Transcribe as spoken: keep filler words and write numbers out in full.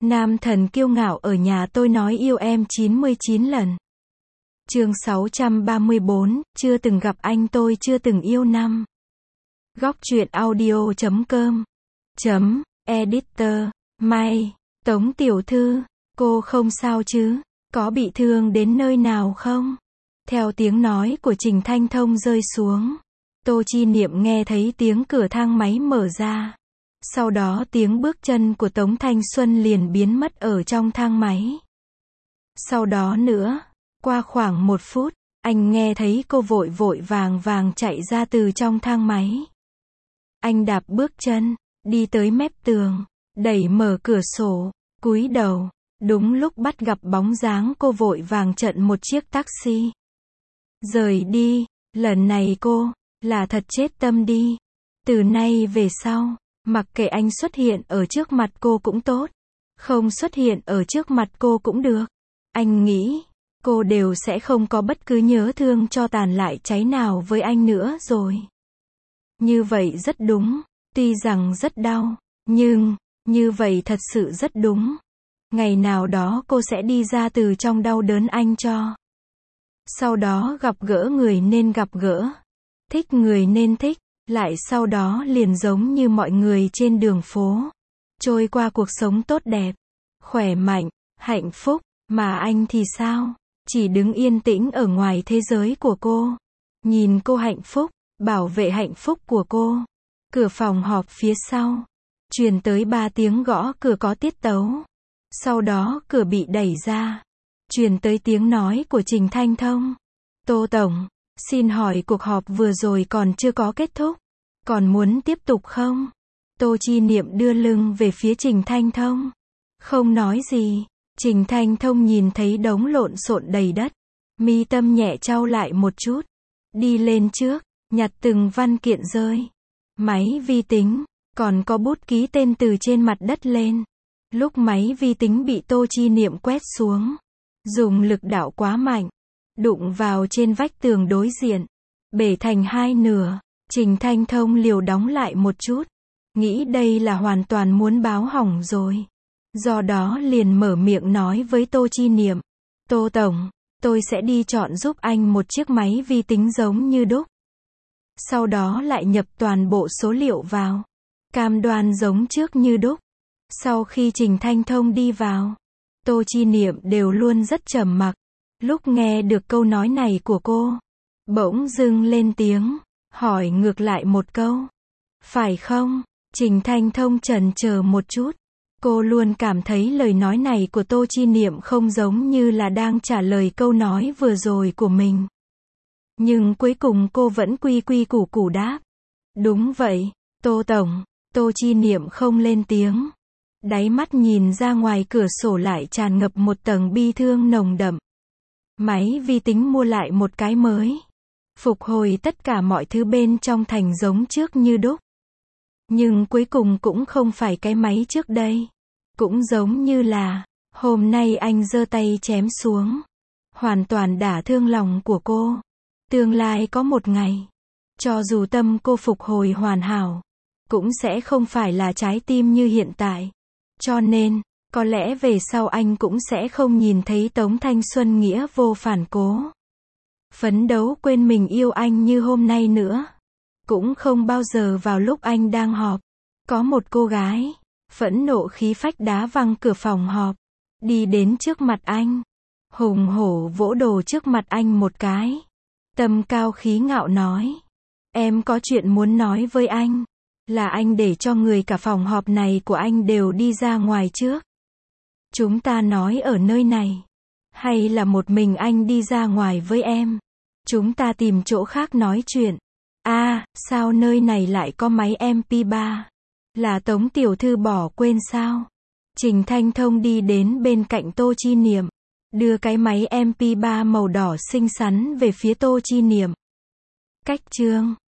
Nam thần kiêu ngạo ở nhà tôi nói yêu em chín mươi chín lần. Chương sáu trăm ba mươi bốn, chưa từng gặp anh tôi chưa từng yêu năm. Góc truyện audio chấm com chấm editor May, Tống tiểu thư, cô không sao chứ? Có bị thương đến nơi nào không? Theo tiếng nói của Trình Thanh Thông rơi xuống, Tô Chi Niệm nghe thấy tiếng cửa thang máy mở ra. Sau đó tiếng bước chân của Tống Thanh Xuân liền biến mất ở trong thang máy. Sau đó nữa, qua khoảng một phút, anh nghe thấy cô vội vội vàng vàng chạy ra từ trong thang máy. Anh đạp bước chân, đi tới mép tường, đẩy mở cửa sổ, cúi đầu, đúng lúc bắt gặp bóng dáng cô vội vàng chặn một chiếc taxi. Rời đi, lần này cô, là thật chết tâm đi. Từ nay về sau, mặc kệ anh xuất hiện ở trước mặt cô cũng tốt, không xuất hiện ở trước mặt cô cũng được. Anh nghĩ, cô đều sẽ không có bất cứ nhớ thương cho tàn lại cháy nào với anh nữa rồi. Như vậy rất đúng, tuy rằng rất đau, nhưng, như vậy thật sự rất đúng. Ngày nào đó cô sẽ đi ra từ trong đau đớn anh cho. Sau đó gặp gỡ người nên gặp gỡ, thích người nên thích, lại sau đó liền giống như mọi người trên đường phố, trôi qua cuộc sống tốt đẹp, khỏe mạnh, hạnh phúc, mà anh thì sao? Chỉ đứng yên tĩnh ở ngoài thế giới của cô, nhìn cô hạnh phúc, bảo vệ hạnh phúc của cô. Cửa phòng họp phía sau, truyền tới ba tiếng gõ cửa có tiết tấu. Sau đó cửa bị đẩy ra, truyền tới tiếng nói của Trình Thanh Thông. Tô Tổng, xin hỏi cuộc họp vừa rồi còn chưa có kết thúc, còn muốn tiếp tục không? Tô Chi Niệm đưa lưng về phía Trình Thanh Thông, không nói gì. Trình Thanh Thông nhìn thấy đống lộn xộn đầy đất, mi tâm nhẹ chau lại một chút, đi lên trước, nhặt từng văn kiện rơi, máy vi tính, còn có bút ký tên từ trên mặt đất lên. Lúc máy vi tính bị Tô Chi Niệm quét xuống, dùng lực đạo quá mạnh, đụng vào trên vách tường đối diện, bể thành hai nửa. Trình Thanh Thông liều đóng lại một chút, nghĩ đây là hoàn toàn muốn báo hỏng rồi. Do đó liền mở miệng nói với Tô Chi Niệm, Tô Tổng, tôi sẽ đi chọn giúp anh một chiếc máy vi tính giống như đúc. Sau đó lại nhập toàn bộ số liệu vào, cam đoan giống trước như đúc. Sau khi Trình Thanh Thông đi vào, Tô Chi Niệm đều luôn rất trầm mặc. Lúc nghe được câu nói này của cô, bỗng dưng lên tiếng, hỏi ngược lại một câu. Phải không? Trình Thanh Thông chần chờ một chút. Cô luôn cảm thấy lời nói này của Tô Chi Niệm không giống như là đang trả lời câu nói vừa rồi của mình. Nhưng cuối cùng cô vẫn quy quy củ củ đáp. Đúng vậy, Tô Tổng. Tô Chi Niệm không lên tiếng. Đáy mắt nhìn ra ngoài cửa sổ lại tràn ngập một tầng bi thương nồng đậm. Máy vi tính mua lại một cái mới. Phục hồi tất cả mọi thứ bên trong thành giống trước như đúc. Nhưng cuối cùng cũng không phải cái máy trước đây. Cũng giống như là, hôm nay anh giơ tay chém xuống. Hoàn toàn đả thương lòng của cô. Tương lai có một ngày, cho dù tâm cô phục hồi hoàn hảo, cũng sẽ không phải là trái tim như hiện tại. Cho nên, có lẽ về sau anh cũng sẽ không nhìn thấy Tống Thanh Xuân nghĩa vô phản cố. Phấn đấu quên mình yêu anh như hôm nay nữa. Cũng không bao giờ vào lúc anh đang họp, có một cô gái, phẫn nộ khí phách đá văng cửa phòng họp, đi đến trước mặt anh, hùng hổ vỗ đồ trước mặt anh một cái. Tâm cao khí ngạo nói, em có chuyện muốn nói với anh, là anh để cho người cả phòng họp này của anh đều đi ra ngoài trước. Chúng ta nói ở nơi này, hay là một mình anh đi ra ngoài với em? Chúng ta tìm chỗ khác nói chuyện. A, à, sao nơi này lại có máy em pê ba? Là Tống tiểu thư bỏ quên sao? Trình Thanh Thông đi đến bên cạnh Tô Chi Niệm, đưa cái máy em pê ba màu đỏ xinh xắn về phía Tô Chi Niệm. Cách chương